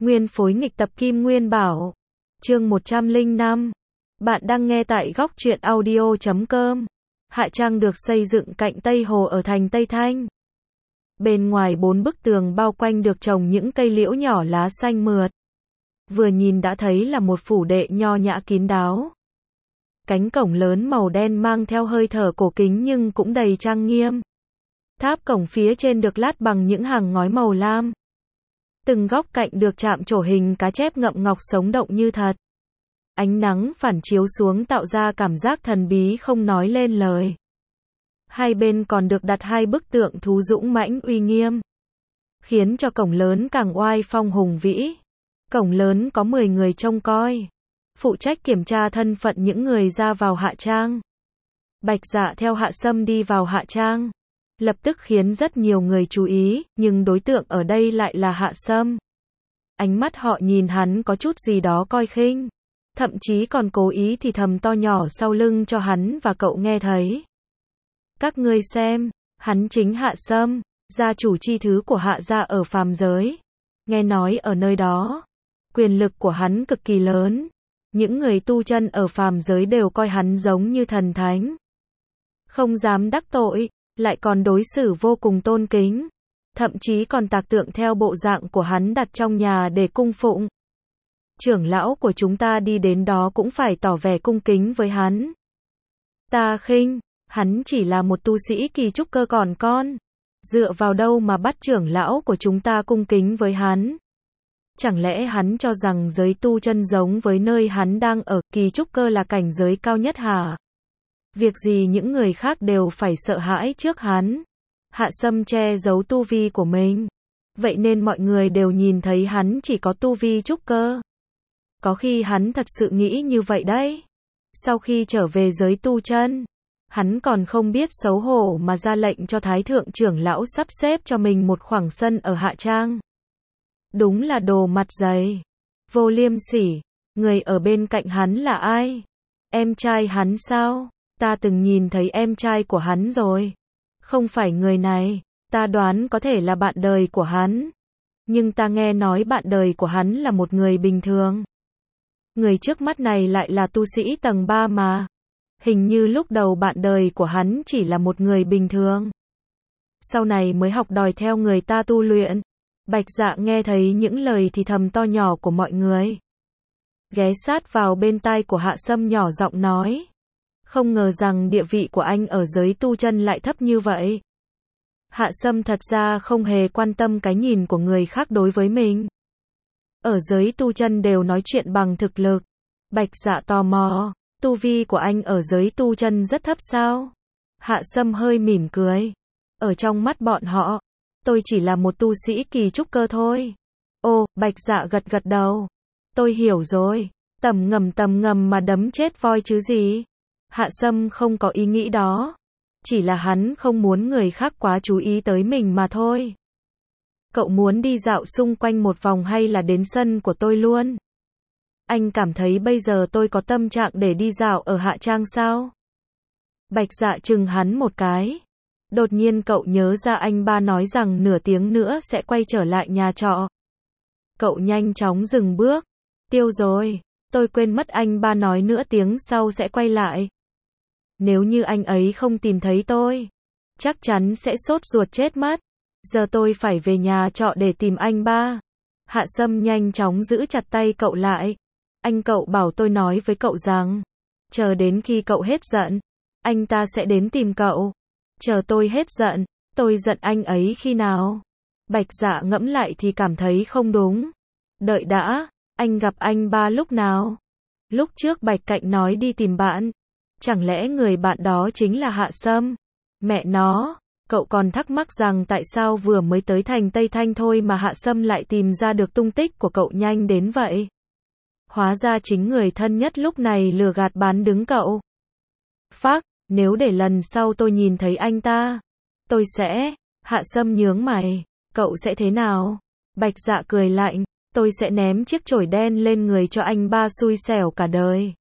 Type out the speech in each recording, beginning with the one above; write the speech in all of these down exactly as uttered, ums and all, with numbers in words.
Nguyên phối nghịch tập Kim Nguyên Bảo. Chương một trăm lẻ năm. Bạn đang nghe tại góc truyện audio chấm com. Hạ trang được xây dựng cạnh Tây Hồ ở thành Tây Thanh. Bên ngoài bốn bức tường bao quanh được trồng những cây liễu nhỏ lá xanh mượt. Vừa nhìn đã thấy là một phủ đệ nho nhã kín đáo. Cánh cổng lớn màu đen mang theo hơi thở cổ kính nhưng cũng đầy trang nghiêm. Tháp cổng phía trên được lát bằng những hàng ngói màu lam. Từng góc cạnh được chạm trổ hình cá chép ngậm ngọc sống động như thật. Ánh nắng phản chiếu xuống tạo ra cảm giác thần bí không nói lên lời. Hai bên còn được đặt hai bức tượng thú dũng mãnh uy nghiêm, khiến cho cổng lớn càng oai phong hùng vĩ. Cổng lớn có mười người trông coi, phụ trách kiểm tra thân phận những người ra vào Hạ Trang. Bạch Dạ theo Hạ Sâm đi vào Hạ Trang, lập tức khiến rất nhiều người chú ý, nhưng đối tượng ở đây lại là Hạ Sâm. Ánh mắt họ nhìn hắn có chút gì đó coi khinh, thậm chí còn cố ý thì thầm to nhỏ sau lưng cho hắn và cậu nghe thấy. Các ngươi xem, hắn chính Hạ Sâm, gia chủ chi thứ của Hạ gia ở phàm giới. Nghe nói ở nơi đó, quyền lực của hắn cực kỳ lớn. Những người tu chân ở phàm giới đều coi hắn giống như thần thánh. Không dám đắc tội, lại còn đối xử vô cùng tôn kính. Thậm chí còn tạc tượng theo bộ dạng của hắn đặt trong nhà để cung phụng. Trưởng lão của chúng ta đi đến đó cũng phải tỏ vẻ cung kính với hắn. Ta khinh, hắn chỉ là một tu sĩ kỳ trúc cơ còn con. Dựa vào đâu mà bắt trưởng lão của chúng ta cung kính với hắn? Chẳng lẽ hắn cho rằng giới tu chân giống với nơi hắn đang ở, kỳ trúc cơ là cảnh giới cao nhất hả? Việc gì những người khác đều phải sợ hãi trước hắn? Hạ Sâm che giấu tu vi của mình. Vậy nên mọi người đều nhìn thấy hắn chỉ có tu vi trúc cơ. Có khi hắn thật sự nghĩ như vậy đấy. Sau khi trở về giới tu chân, hắn còn không biết xấu hổ mà ra lệnh cho Thái thượng trưởng lão sắp xếp cho mình một khoảng sân ở Hạ Trang. Đúng là đồ mặt dày, vô liêm sỉ. Người ở bên cạnh hắn là ai? Em trai hắn sao? Ta từng nhìn thấy em trai của hắn rồi. Không phải người này, ta đoán có thể là bạn đời của hắn. Nhưng ta nghe nói bạn đời của hắn là một người bình thường. Người trước mắt này lại là tu sĩ tầng ba mà. Hình như lúc đầu bạn đời của hắn chỉ là một người bình thường. Sau này mới học đòi theo người ta tu luyện. Bạch Dạ nghe thấy những lời thì thầm to nhỏ của mọi người. Ghé sát vào bên tai của Hạ Sâm nhỏ giọng nói. Không ngờ rằng địa vị của anh ở giới tu chân lại thấp như vậy. Hạ Sâm thật ra không hề quan tâm cái nhìn của người khác đối với mình. Ở giới tu chân đều nói chuyện bằng thực lực. Bạch Dạ tò mò, tu vi của anh ở giới tu chân rất thấp sao? Hạ Sâm hơi mỉm cười. Ở trong mắt bọn họ, tôi chỉ là một tu sĩ kỳ trúc cơ thôi. Ô, Bạch Dạ gật gật đầu. Tôi hiểu rồi, tầm ngầm tầm ngầm mà đấm chết voi chứ gì. Hạ Sâm không có ý nghĩ đó. Chỉ là hắn không muốn người khác quá chú ý tới mình mà thôi. Cậu muốn đi dạo xung quanh một vòng hay là đến sân của tôi luôn? Anh cảm thấy bây giờ tôi có tâm trạng để đi dạo ở Hạ Trang sao? Bạch Dạ chừng hắn một cái. Đột nhiên cậu nhớ ra anh ba nói rằng nửa tiếng nữa sẽ quay trở lại nhà trọ. Cậu nhanh chóng dừng bước. Tiêu rồi, tôi quên mất anh ba nói nửa tiếng sau sẽ quay lại. Nếu như anh ấy không tìm thấy tôi, chắc chắn sẽ sốt ruột chết mất. Giờ tôi phải về nhà trọ để tìm anh ba. Hạ Sâm nhanh chóng giữ chặt tay cậu lại. Anh cậu bảo tôi nói với cậu rằng, chờ đến khi cậu hết giận, anh ta sẽ đến tìm cậu. Chờ tôi hết giận, tôi giận anh ấy khi nào? Bạch Dạ ngẫm lại thì cảm thấy không đúng. Đợi đã, anh gặp anh ba lúc nào? Lúc trước Bạch Cạnh nói đi tìm bạn. Chẳng lẽ người bạn đó chính là Hạ Sâm? Mẹ nó, cậu còn thắc mắc rằng tại sao vừa mới tới thành Tây Thanh thôi mà Hạ Sâm lại tìm ra được tung tích của cậu nhanh đến vậy. Hóa ra chính người thân nhất lúc này lừa gạt bán đứng cậu. Phác, nếu để lần sau tôi nhìn thấy anh ta, tôi sẽ... Hạ Sâm nhướng mày, cậu sẽ thế nào? Bạch Dạ cười lạnh, tôi sẽ ném chiếc chổi đen lên người cho anh ba xui xẻo cả đời.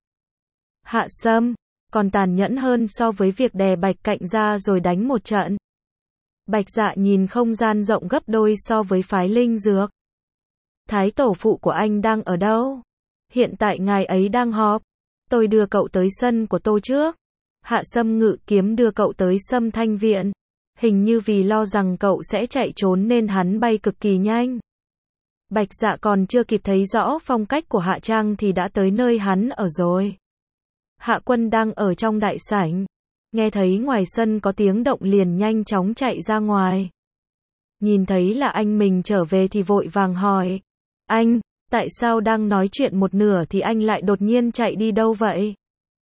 Hạ Sâm, còn tàn nhẫn hơn so với việc đè Bạch Cạnh ra rồi đánh một trận. Bạch Dạ nhìn không gian rộng gấp đôi so với phái linh dược. Thái tổ phụ của anh đang ở đâu? Hiện tại ngài ấy đang họp. Tôi đưa cậu tới sân của tôi trước. Hạ Sâm ngự kiếm đưa cậu tới Sâm Thanh Viện. Hình như vì lo rằng cậu sẽ chạy trốn nên hắn bay cực kỳ nhanh. Bạch Dạ còn chưa kịp thấy rõ phong cách của Hạ Trang thì đã tới nơi hắn ở rồi. Hạ Quân đang ở trong đại sảnh. Nghe thấy ngoài sân có tiếng động liền nhanh chóng chạy ra ngoài. Nhìn thấy là anh mình trở về thì vội vàng hỏi. Anh, tại sao đang nói chuyện một nửa thì anh lại đột nhiên chạy đi đâu vậy?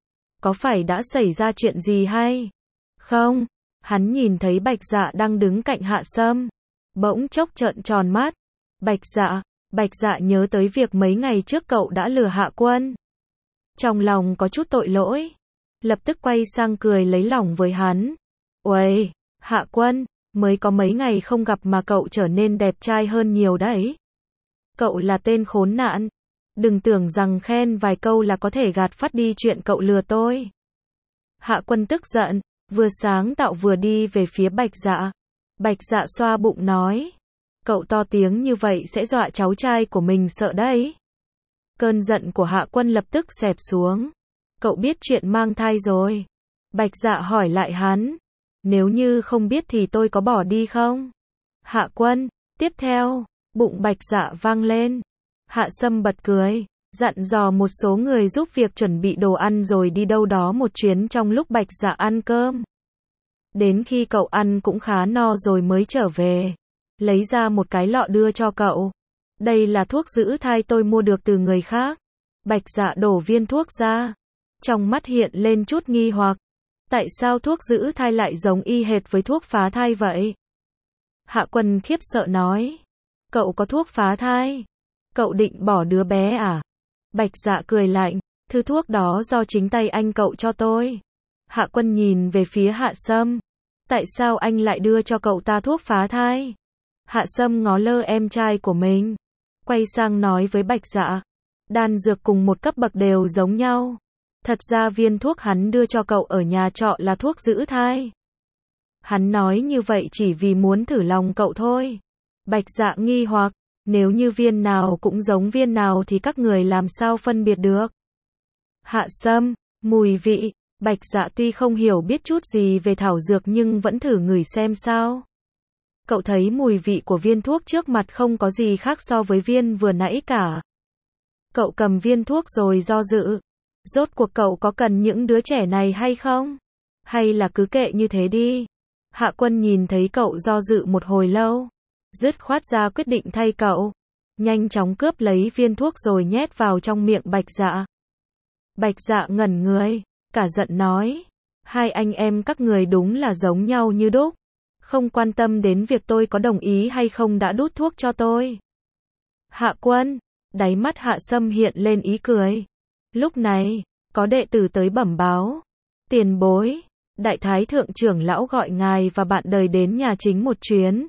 Có phải đã xảy ra chuyện gì hay? Không, hắn nhìn thấy Bạch Dạ đang đứng cạnh Hạ Sâm. Bỗng chốc trợn tròn mắt. Bạch Dạ, Bạch Dạ nhớ tới việc mấy ngày trước cậu đã lừa Hạ Quân. Trong lòng có chút tội lỗi. Lập tức quay sang cười lấy lòng với hắn. Uầy, Hạ Quân, mới có mấy ngày không gặp mà cậu trở nên đẹp trai hơn nhiều đấy. Cậu là tên khốn nạn. Đừng tưởng rằng khen vài câu là có thể gạt phắt đi chuyện cậu lừa tôi. Hạ Quân tức giận, vừa sáng tạo vừa đi về phía Bạch Dạ. Bạch Dạ xoa bụng nói. Cậu to tiếng như vậy sẽ dọa cháu trai của mình sợ đấy. Cơn giận của Hạ Quân lập tức xẹp xuống. Cậu biết chuyện mang thai rồi. Bạch Dạ hỏi lại hắn. Nếu như không biết thì tôi có bỏ đi không? Hạ Quân, tiếp theo, bụng Bạch Dạ vang lên. Hạ Sâm bật cười, dặn dò một số người giúp việc chuẩn bị đồ ăn rồi đi đâu đó một chuyến trong lúc Bạch Dạ ăn cơm. Đến khi cậu ăn cũng khá no rồi mới trở về. Lấy ra một cái lọ đưa cho cậu. Đây là thuốc giữ thai tôi mua được từ người khác. Bạch Dạ đổ viên thuốc ra. Trong mắt hiện lên chút nghi hoặc. Tại sao thuốc giữ thai lại giống y hệt với thuốc phá thai vậy? Hạ Quân khiếp sợ nói. Cậu có thuốc phá thai? Cậu định bỏ đứa bé à? Bạch Dạ cười lạnh. Thứ thuốc đó do chính tay anh cậu cho tôi. Hạ Quân nhìn về phía Hạ Sâm. Tại sao anh lại đưa cho cậu ta thuốc phá thai? Hạ Sâm ngó lơ em trai của mình. Quay sang nói với Bạch Dạ. Đan dược cùng một cấp bậc đều giống nhau. Thật ra viên thuốc hắn đưa cho cậu ở nhà trọ là thuốc giữ thai. Hắn nói như vậy chỉ vì muốn thử lòng cậu thôi. Bạch Dạ nghi hoặc. Nếu như viên nào cũng giống viên nào thì các người làm sao phân biệt được? Hạ Sâm, mùi vị. Bạch Dạ tuy không hiểu biết chút gì về thảo dược nhưng vẫn thử ngửi xem sao. Cậu thấy mùi vị của viên thuốc trước mặt không có gì khác so với viên vừa nãy cả. Cậu cầm viên thuốc rồi do dự. Rốt cuộc cậu có cần những đứa trẻ này hay không? Hay là cứ kệ như thế đi? Hạ Quân nhìn thấy cậu do dự một hồi lâu. Dứt khoát ra quyết định thay cậu. Nhanh chóng cướp lấy viên thuốc rồi nhét vào trong miệng Bạch Dạ. Bạch Dạ ngẩn người. Cả giận nói. Hai anh em các người đúng là giống nhau như đúc. Không quan tâm đến việc tôi có đồng ý hay không đã đút thuốc cho tôi. Hạ Quân. Đáy mắt Hạ Sâm hiện lên ý cười. Lúc này, có đệ tử tới bẩm báo. Tiền bối. Đại Thái Thượng trưởng lão gọi ngài và bạn đời đến nhà chính một chuyến.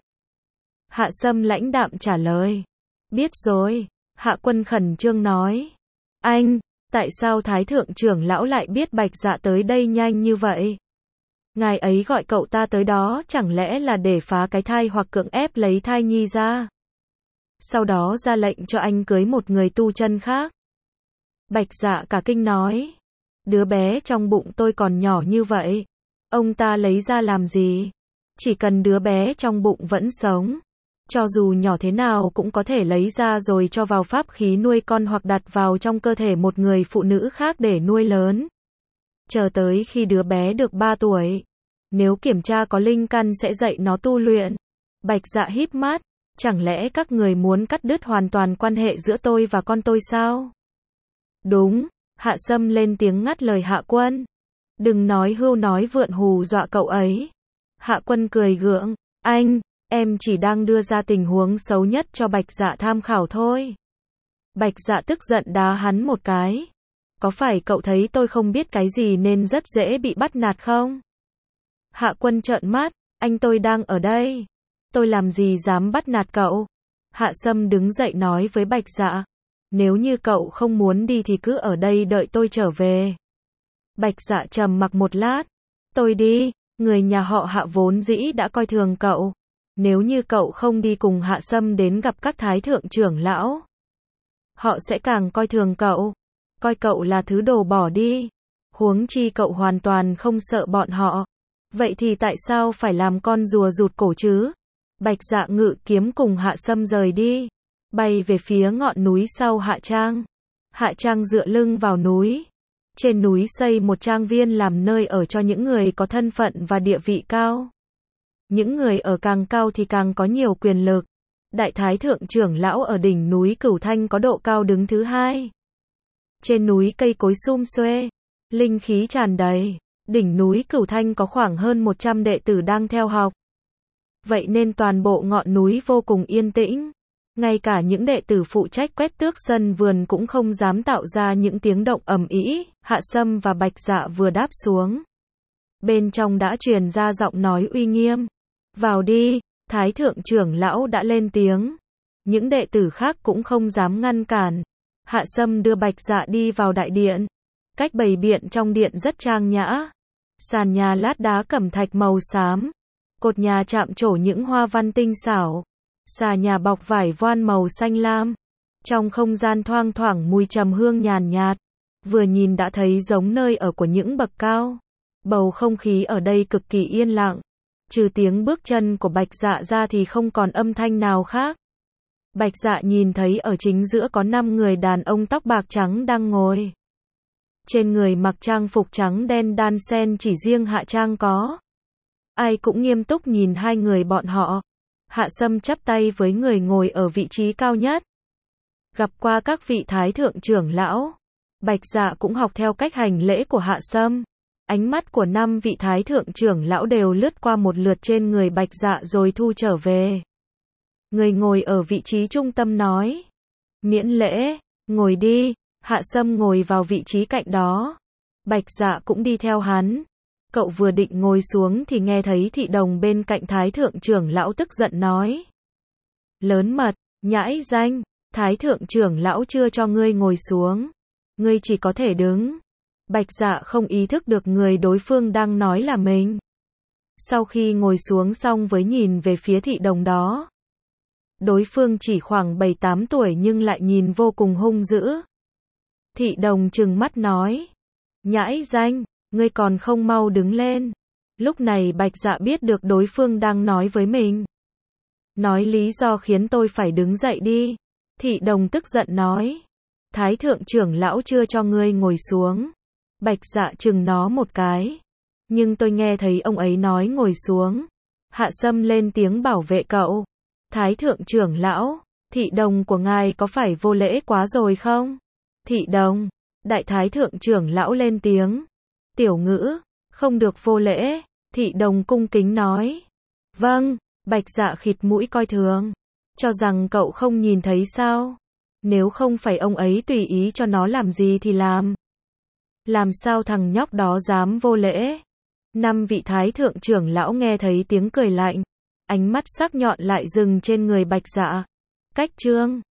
Hạ Sâm lãnh đạm trả lời. Biết rồi. Hạ Quân khẩn trương nói. Anh, tại sao Thái Thượng trưởng lão lại biết Bạch Dạ tới đây nhanh như vậy? Ngài ấy gọi cậu ta tới đó chẳng lẽ là để phá cái thai hoặc cưỡng ép lấy thai nhi ra? Sau đó ra lệnh cho anh cưới một người tu chân khác. Bạch Dạ cả kinh nói. Đứa bé trong bụng tôi còn nhỏ như vậy. Ông ta lấy ra làm gì? Chỉ cần đứa bé trong bụng vẫn sống. Cho dù nhỏ thế nào cũng có thể lấy ra rồi cho vào pháp khí nuôi con hoặc đặt vào trong cơ thể một người phụ nữ khác để nuôi lớn. Chờ tới khi đứa bé được ba tuổi. Nếu kiểm tra có linh căn sẽ dạy nó tu luyện. Bạch Dạ híp mắt. Chẳng lẽ các người muốn cắt đứt hoàn toàn quan hệ giữa tôi và con tôi sao? Đúng. Hạ Sâm lên tiếng ngắt lời Hạ Quân. Đừng nói hưu nói vượn hù dọa cậu ấy. Hạ Quân cười gượng. Anh, em chỉ đang đưa ra tình huống xấu nhất cho Bạch Dạ tham khảo thôi. Bạch Dạ tức giận đá hắn một cái. Có phải cậu thấy tôi không biết cái gì nên rất dễ bị bắt nạt không? Hạ Quân trợn mắt. Anh tôi đang ở đây. Tôi làm gì dám bắt nạt cậu? Hạ Sâm đứng dậy nói với Bạch Dạ. Nếu như cậu không muốn đi thì cứ ở đây đợi tôi trở về. Bạch Dạ trầm mặc một lát. Tôi đi, người nhà họ Hạ vốn dĩ đã coi thường cậu. Nếu như cậu không đi cùng Hạ Sâm đến gặp các thái thượng trưởng lão, họ sẽ càng coi thường cậu, coi cậu là thứ đồ bỏ đi. Huống chi cậu hoàn toàn không sợ bọn họ. Vậy thì tại sao phải làm con rùa rụt cổ chứ? Bạch Dạ ngự kiếm cùng Hạ Sâm rời đi, bay về phía ngọn núi sau Hạ Trang. Hạ Trang dựa lưng vào núi. Trên núi xây một trang viên làm nơi ở cho những người có thân phận và địa vị cao. Những người ở càng cao thì càng có nhiều quyền lực. Đại Thái Thượng trưởng lão ở đỉnh núi Cửu Thanh có độ cao đứng thứ hai. Trên núi cây cối sum xuê, linh khí tràn đầy. Đỉnh núi Cửu Thanh có khoảng hơn một trăm đệ tử đang theo học. Vậy nên toàn bộ ngọn núi vô cùng yên tĩnh. Ngay cả những đệ tử phụ trách quét tước sân vườn cũng không dám tạo ra những tiếng động ầm ĩ. Hạ Sâm và Bạch Dạ vừa đáp xuống, bên trong đã truyền ra giọng nói uy nghiêm. Vào đi, Thái Thượng trưởng lão đã lên tiếng. Những đệ tử khác cũng không dám ngăn cản. Hạ Sâm đưa Bạch Dạ đi vào đại điện. Cách bày biện trong điện rất trang nhã. Sàn nhà lát đá cẩm thạch màu xám. Cột nhà chạm trổ những hoa văn tinh xảo. Xà nhà bọc vải voan màu xanh lam. Trong không gian thoang thoảng mùi trầm hương nhàn nhạt. Vừa nhìn đã thấy giống nơi ở của những bậc cao. Bầu không khí ở đây cực kỳ yên lặng. Trừ tiếng bước chân của Bạch Dạ ra thì không còn âm thanh nào khác. Bạch Dạ nhìn thấy ở chính giữa có năm người đàn ông tóc bạc trắng đang ngồi. Trên người mặc trang phục trắng đen đan xen, chỉ riêng Hạ Trang có. Ai cũng nghiêm túc nhìn hai người bọn họ. Hạ Sâm chắp tay với người ngồi ở vị trí cao nhất. Gặp qua các vị Thái Thượng trưởng lão. Bạch Dạ cũng học theo cách hành lễ của Hạ Sâm. Ánh mắt của năm vị Thái Thượng trưởng lão đều lướt qua một lượt trên người Bạch Dạ rồi thu trở về. Người ngồi ở vị trí trung tâm nói. Miễn lễ, ngồi đi. Hạ Sâm ngồi vào vị trí cạnh đó. Bạch Dạ cũng đi theo hắn. Cậu vừa định ngồi xuống thì nghe thấy thị đồng bên cạnh Thái Thượng trưởng lão tức giận nói. Lớn mật, nhãi danh, Thái Thượng trưởng lão chưa cho ngươi ngồi xuống. Ngươi chỉ có thể đứng. Bạch Dạ không ý thức được người đối phương đang nói là mình. Sau khi ngồi xuống xong với nhìn về phía thị đồng đó. Đối phương chỉ khoảng bảy tám tuổi nhưng lại nhìn vô cùng hung dữ. Thị đồng trừng mắt nói. Nhãi danh, ngươi còn không mau đứng lên. Lúc này Bạch Dạ biết được đối phương đang nói với mình. Nói lý do khiến tôi phải đứng dậy đi. Thị đồng tức giận nói. Thái Thượng trưởng lão chưa cho ngươi ngồi xuống. Bạch Dạ chừng nó một cái. Nhưng tôi nghe thấy ông ấy nói ngồi xuống. Hạ Sâm lên tiếng bảo vệ cậu. Thái Thượng trưởng lão, thị đồng của ngài có phải vô lễ quá rồi không? Thị đồng, Đại Thái Thượng trưởng lão lên tiếng. Tiểu Ngữ, không được vô lễ. Thị đồng cung kính nói. Vâng, Bạch Dạ khịt mũi coi thường. Cho rằng cậu không nhìn thấy sao? Nếu không phải ông ấy tùy ý cho nó làm gì thì làm. Làm sao thằng nhóc đó dám vô lễ? Năm vị Thái Thượng trưởng lão nghe thấy tiếng cười lạnh. Ánh mắt sắc nhọn lại dừng trên người Bạch Dạ. Cách chương